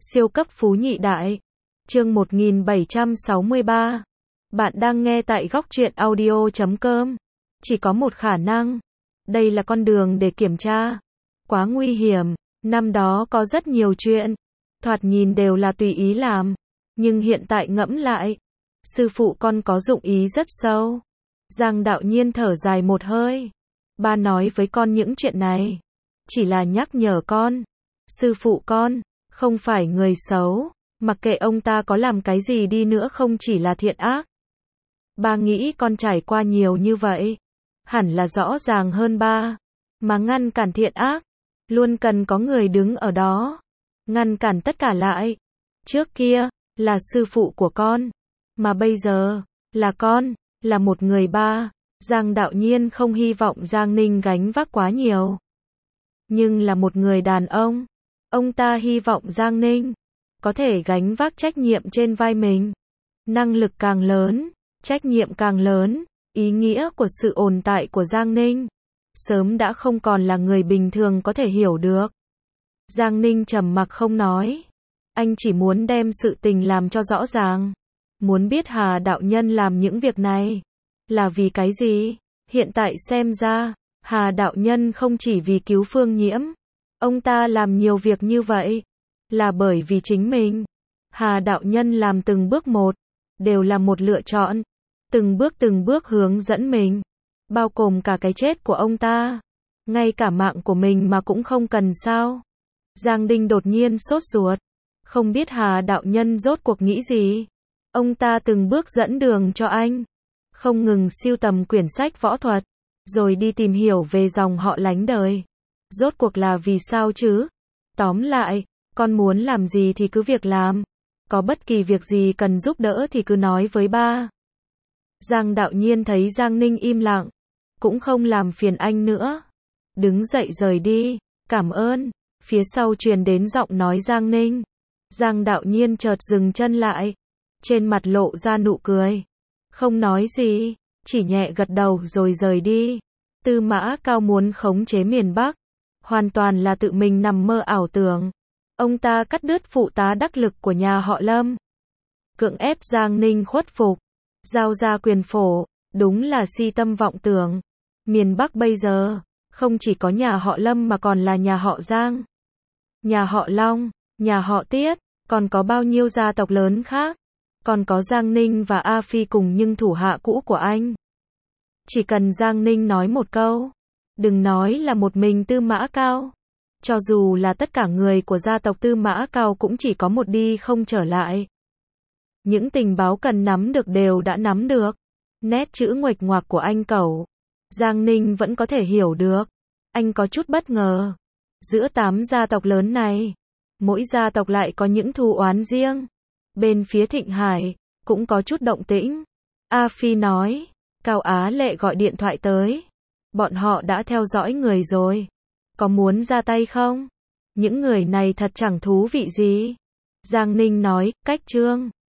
Siêu cấp phú nhị đại. Chương 1763. Bạn đang nghe tại góc truyện audio.com. Chỉ có một khả năng. Đây là con đường để kiểm tra. Quá nguy hiểm. Năm đó có rất nhiều chuyện. Thoạt nhìn đều là tùy ý làm. Nhưng hiện tại ngẫm lại. Sư phụ con có dụng ý rất sâu. Giang Đạo Nhiên thở dài một hơi. Ba nói với con những chuyện này. Chỉ là nhắc nhở con. Sư phụ con không phải người xấu, mặc kệ ông ta có làm cái gì đi nữa không chỉ là thiện ác. Ba nghĩ con trải qua nhiều như vậy, hẳn là rõ ràng hơn ba, mà ngăn cản thiện ác, luôn cần có người đứng ở đó, ngăn cản tất cả lại. Trước kia, là sư phụ của con, mà bây giờ, là con, là một người ba. Giang Đạo Nhiên không hy vọng Giang Ninh gánh vác quá nhiều. Nhưng là một người đàn ông ta hy vọng Giang Ninh có thể gánh vác trách nhiệm trên vai mình. Năng lực càng lớn, trách nhiệm càng lớn, ý nghĩa của sự tồn tại của Giang Ninh sớm đã không còn là người bình thường có thể hiểu được. Giang Ninh trầm mặc không nói. Anh chỉ muốn đem sự tình làm cho rõ ràng. Muốn biết Hà đạo nhân làm những việc này là vì cái gì? Hiện tại xem ra, Hà đạo nhân không chỉ vì cứu Phương Nhiễm. Ông ta làm nhiều việc như vậy là bởi vì chính mình. Hà đạo nhân làm từng bước một, đều là một lựa chọn. Từng bước hướng dẫn mình. Bao gồm cả cái chết của ông ta. Ngay cả mạng của mình mà cũng không cần sao? Giang Ninh đột nhiên sốt ruột. Không biết Hà đạo nhân rốt cuộc nghĩ gì. Ông ta từng bước dẫn đường cho anh. Không ngừng sưu tầm quyển sách võ thuật. Rồi đi tìm hiểu về dòng họ lánh đời. Rốt cuộc là vì sao chứ? Tóm lại, con muốn làm gì thì cứ việc làm. Có bất kỳ việc gì cần giúp đỡ thì cứ nói với ba. Giang Đạo Nhiên thấy Giang Ninh im lặng. Cũng không làm phiền anh nữa. Đứng dậy rời đi. Cảm ơn. Phía sau truyền đến giọng nói Giang Ninh. Giang Đạo Nhiên chợt dừng chân lại. Trên mặt lộ ra nụ cười. Không nói gì. Chỉ nhẹ gật đầu rồi rời đi. Tư Mã Cao muốn khống chế miền Bắc. Hoàn toàn là tự mình nằm mơ ảo tưởng. Ông ta cắt đứt phụ tá đắc lực của nhà họ Lâm. Cưỡng ép Giang Ninh khuất phục. Giao ra quyền phổ. Đúng là si tâm vọng tưởng. Miền Bắc bây giờ, không chỉ có nhà họ Lâm mà còn là nhà họ Giang. Nhà họ Long, nhà họ Tiết, còn có bao nhiêu gia tộc lớn khác. Còn có Giang Ninh và A Phi cùng những thủ hạ cũ của anh. Chỉ cần Giang Ninh nói một câu. Đừng nói là một mình Tư Mã Cao. Cho dù là tất cả người của gia tộc Tư Mã Cao cũng chỉ có một đi không trở lại. Những tình báo cần nắm được đều đã nắm được. Nét chữ nguệch ngoạc của anh cẩu. Giang Ninh vẫn có thể hiểu được. Anh có chút bất ngờ. Giữa 8 gia tộc lớn này, mỗi gia tộc lại có những thù oán riêng. Bên phía Thịnh Hải, cũng có chút động tĩnh. A Phi nói, Cao Á Lệ gọi điện thoại tới. Bọn họ đã theo dõi người rồi. Có muốn ra tay không? Những người này thật chẳng thú vị gì. Giang Ninh nói, cách Trương